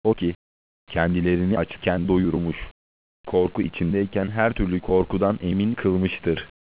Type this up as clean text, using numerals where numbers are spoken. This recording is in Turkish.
O ki, kendilerini açken doyurmuş, korku içindeyken her türlü korkudan emin kılmıştır.